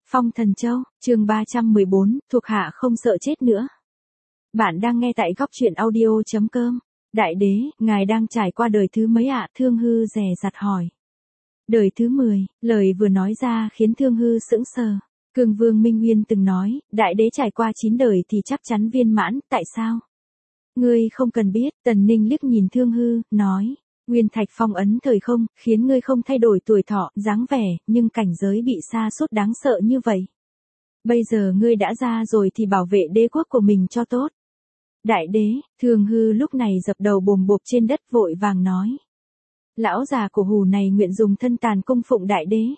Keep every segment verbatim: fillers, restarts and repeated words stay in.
Phong Thần Châu, chương ba trăm mười bốn, thuộc hạ không sợ chết nữa. Bạn đang nghe tại góc truyện audio chấm com. Đại đế, ngài đang trải qua đời thứ mấy ạ? Thương Hư dè dặt hỏi. Đời thứ mười, lời vừa nói ra khiến Thương Hư sững sờ. Cương Vương Minh Nguyên từng nói, đại đế trải qua chín đời thì chắc chắn viên mãn, tại sao? Ngươi không cần biết. Tần Ninh liếc nhìn Thương Hư, nói. Nguyên Thạch phong ấn thời không, khiến ngươi không thay đổi tuổi thọ, dáng vẻ, nhưng cảnh giới bị sa sút đáng sợ như vậy. Bây giờ ngươi đã ra rồi thì bảo vệ đế quốc của mình cho tốt. Đại đế, Thương Hư lúc này dập đầu bồm bộp trên đất vội vàng nói. Lão già cổ hủ này nguyện dùng thân tàn cung phụng đại đế.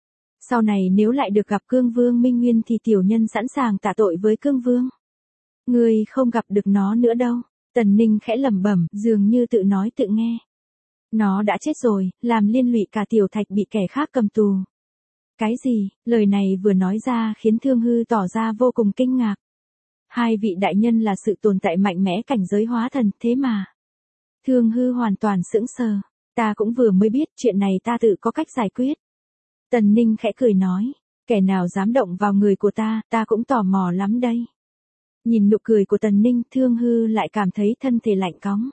Sau này nếu lại được gặp Cương Vương Minh Nguyên thì tiểu nhân sẵn sàng tạ tội với Cương Vương. Ngươi không gặp được nó nữa đâu. Tần Ninh khẽ lẩm bẩm, dường như tự nói tự nghe. Nó đã chết rồi, làm liên lụy cả tiểu thạch bị kẻ khác cầm tù. Cái gì? Lời này vừa nói ra khiến Thương Hư tỏ ra vô cùng kinh ngạc. Hai vị đại nhân là sự tồn tại mạnh mẽ cảnh giới hóa thần, thế mà. Thương Hư hoàn toàn sững sờ. Ta cũng vừa mới biết chuyện này, ta tự có cách giải quyết. Tần Ninh khẽ cười nói. Kẻ nào dám động vào người của ta, ta cũng tò mò lắm đây. Nhìn nụ cười của Tần Ninh, Thương Hư lại cảm thấy thân thể lạnh cóng.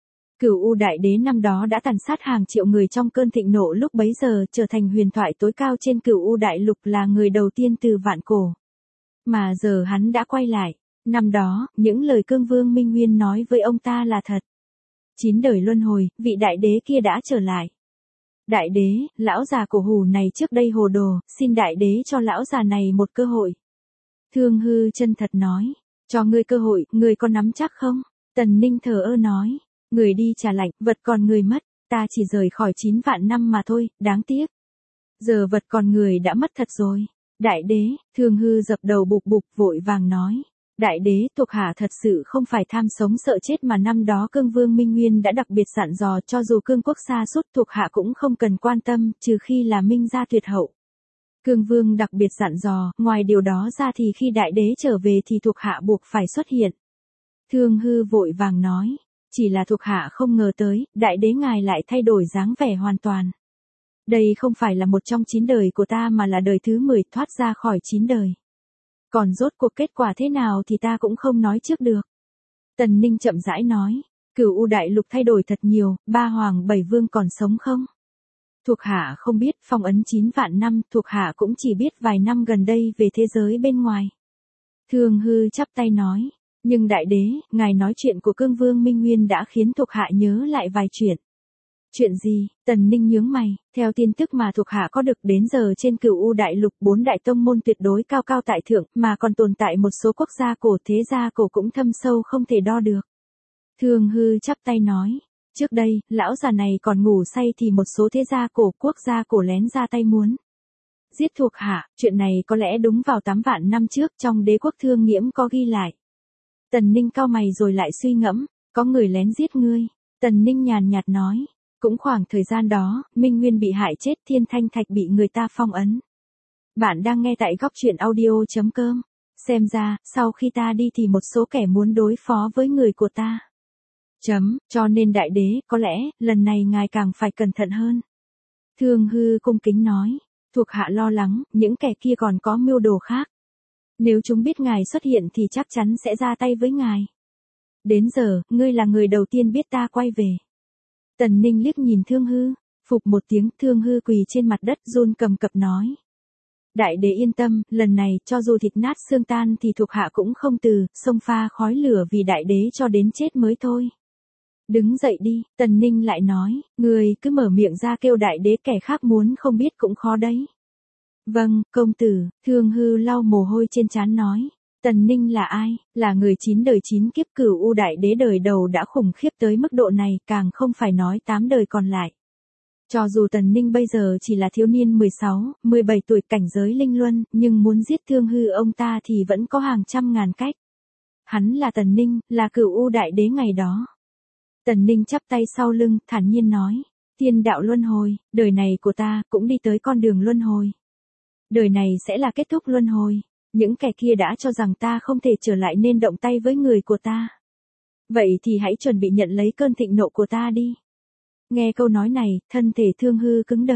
Cửu U Đại Đế năm đó đã tàn sát hàng triệu người trong cơn thịnh nộ lúc bấy giờ, trở thành huyền thoại tối cao trên Cửu U Đại Lục, là người đầu tiên từ vạn cổ. Mà giờ hắn đã quay lại. Năm đó, những lời Cương Vương Minh Nguyên nói với ông ta là thật. Chín đời luân hồi, vị đại đế kia đã trở lại. Đại đế, lão già cổ hủ này trước đây hồ đồ, xin đại đế cho lão già này một cơ hội. Thương Hư chân thật nói. Cho ngươi cơ hội, ngươi có nắm chắc không? Tần Ninh thờ ơ nói. Người đi trả lạnh, vật còn người mất, ta chỉ rời khỏi chín vạn năm mà thôi, đáng tiếc. Giờ vật còn người đã mất thật rồi. Đại đế, Thương Hư dập đầu bụp bụp vội vàng nói. Đại đế, thuộc hạ thật sự không phải tham sống sợ chết mà năm đó Cương Vương Minh Nguyên đã đặc biệt dặn dò, cho dù cương quốc sa sút thuộc hạ cũng không cần quan tâm, trừ khi là Minh gia tuyệt hậu. Cương Vương đặc biệt dặn dò, ngoài điều đó ra thì khi đại đế trở về thì thuộc hạ buộc phải xuất hiện. Thương Hư vội vàng nói. Chỉ là thuộc hạ không ngờ tới, đại đế ngài lại thay đổi dáng vẻ hoàn toàn. Đây không phải là một trong chín đời của ta mà là đời thứ mười, thoát ra khỏi chín đời. Còn rốt cuộc kết quả thế nào thì ta cũng không nói trước được. Tần Ninh chậm rãi nói, Cửu U Đại Lục thay đổi thật nhiều, ba hoàng bảy vương còn sống không? Thuộc hạ không biết, phong ấn chín vạn năm, thuộc hạ cũng chỉ biết vài năm gần đây về thế giới bên ngoài. Thương Hư chắp tay nói. Nhưng đại đế, ngài nói chuyện của Cương Vương Minh Nguyên đã khiến thuộc hạ nhớ lại vài chuyện. Chuyện gì? Tần Ninh nhướng mày, theo tin tức mà thuộc hạ có được đến giờ trên Cửu U Đại Lục, bốn đại tông môn tuyệt đối cao cao tại thượng, mà còn tồn tại một số quốc gia cổ, thế gia cổ cũng thâm sâu không thể đo được. Thương Hư chắp tay nói, trước đây, lão già này còn ngủ say thì một số thế gia cổ, quốc gia cổ lén ra tay muốn giết thuộc hạ, chuyện này có lẽ đúng vào tám vạn năm trước trong Đế quốc Thương Nghiễm có ghi lại. Tần Ninh cau mày rồi lại suy ngẫm, có người lén giết ngươi. Tần Ninh nhàn nhạt nói, cũng khoảng thời gian đó, Minh Nguyên bị hại chết, Thiên Thanh Thạch bị người ta phong ấn. Bạn đang nghe tại góc truyện audio chấm com. Xem ra, sau khi ta đi thì một số kẻ muốn đối phó với người của ta. Chấm, cho nên đại đế, có lẽ, lần này ngài càng phải cẩn thận hơn. Thương Hư cung kính nói, thuộc hạ lo lắng, những kẻ kia còn có mưu đồ khác. Nếu chúng biết ngài xuất hiện thì chắc chắn sẽ ra tay với ngài. Đến giờ, ngươi là người đầu tiên biết ta quay về. Tần Ninh liếc nhìn Thương Hư, phục một tiếng, Thương Hư quỳ trên mặt đất run cầm cập nói. Đại đế yên tâm, lần này, cho dù thịt nát xương tan thì thuộc hạ cũng không từ, xông pha khói lửa vì đại đế cho đến chết mới thôi. Đứng dậy đi, Tần Ninh lại nói, ngươi cứ mở miệng ra kêu đại đế, kẻ khác muốn không biết cũng khó đấy. Vâng, công tử, Thương Hư lau mồ hôi trên trán nói. Tần Ninh là ai? Là người chín đời chín kiếp Cửu U Đại Đế đời đầu đã khủng khiếp tới mức độ này, càng không phải nói tám đời còn lại. Cho dù Tần Ninh bây giờ chỉ là thiếu niên mười sáu, mười bảy tuổi cảnh giới linh luân, nhưng muốn giết Thương Hư ông ta thì vẫn có hàng trăm ngàn cách. Hắn là Tần Ninh, là Cửu U Đại Đế ngày đó. Tần Ninh chắp tay sau lưng, thản nhiên nói. Tiên đạo luân hồi, đời này của ta cũng đi tới con đường luân hồi. Đời này sẽ là kết thúc luân hồi. Những kẻ kia đã cho rằng ta không thể trở lại nên động tay với người của ta. Vậy thì hãy chuẩn bị nhận lấy cơn thịnh nộ của ta đi. Nghe câu nói này, thân thể Thương Hư cứng đờ.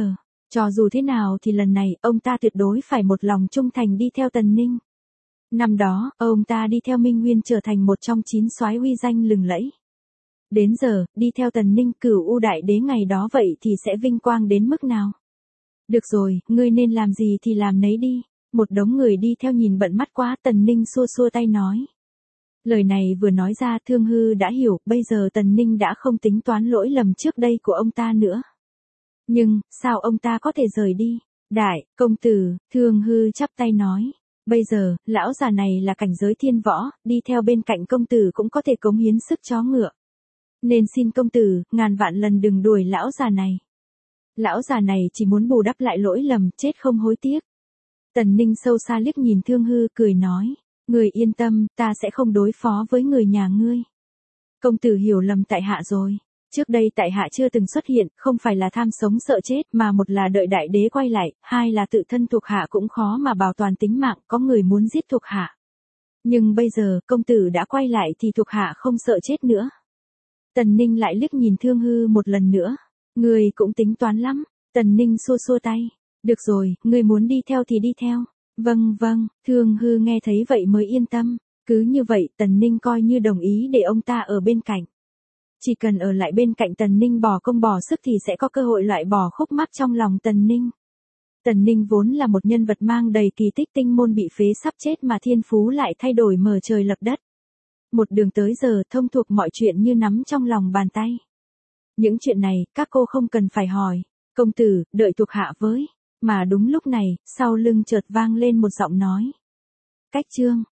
Cho dù thế nào thì lần này, ông ta tuyệt đối phải một lòng trung thành đi theo Tần Ninh. Năm đó, ông ta đi theo Minh Nguyên trở thành một trong chín soái uy danh lừng lẫy. Đến giờ, đi theo Tần Ninh Cửu U Đại Đế ngày đó vậy thì sẽ vinh quang đến mức nào? Được rồi, ngươi nên làm gì thì làm nấy đi. Một đống người đi theo nhìn bận mắt quá, Tần Ninh xua xua tay nói. Lời này vừa nói ra Thương Hư đã hiểu, bây giờ Tần Ninh đã không tính toán lỗi lầm trước đây của ông ta nữa. Nhưng, sao ông ta có thể rời đi? Đại, công tử, Thương Hư chắp tay nói. Bây giờ, lão già này là cảnh giới thiên võ, đi theo bên cạnh công tử cũng có thể cống hiến sức chó ngựa. Nên xin công tử, ngàn vạn lần đừng đuổi lão già này. Lão già này chỉ muốn bù đắp lại lỗi lầm, chết không hối tiếc. Tần Ninh sâu xa liếc nhìn Thương Hư cười nói. Người yên tâm, ta sẽ không đối phó với người nhà ngươi. Công tử hiểu lầm tại hạ rồi. Trước đây tại hạ chưa từng xuất hiện, không phải là tham sống sợ chết mà một là đợi đại đế quay lại, hai là tự thân thuộc hạ cũng khó mà bảo toàn tính mạng, có người muốn giết thuộc hạ. Nhưng bây giờ, công tử đã quay lại thì thuộc hạ không sợ chết nữa. Tần Ninh lại liếc nhìn Thương Hư một lần nữa. Người cũng tính toán lắm. Tần Ninh xua xua tay. Được rồi, người muốn đi theo thì đi theo. Vâng vâng, Thương Hư nghe thấy vậy mới yên tâm. Cứ như vậy, Tần Ninh coi như đồng ý để ông ta ở bên cạnh. Chỉ cần ở lại bên cạnh Tần Ninh bỏ công bỏ sức thì sẽ có cơ hội loại bỏ khúc mắc trong lòng Tần Ninh. Tần Ninh vốn là một nhân vật mang đầy kỳ tích, tinh môn bị phế sắp chết mà thiên phú lại thay đổi mở trời lập đất. Một đường tới giờ thông thuộc mọi chuyện như nắm trong lòng bàn tay. Những chuyện này, các cô không cần phải hỏi. Công tử, đợi thuộc hạ với. Mà đúng lúc này, sau lưng chợt vang lên một giọng nói. Cách chương.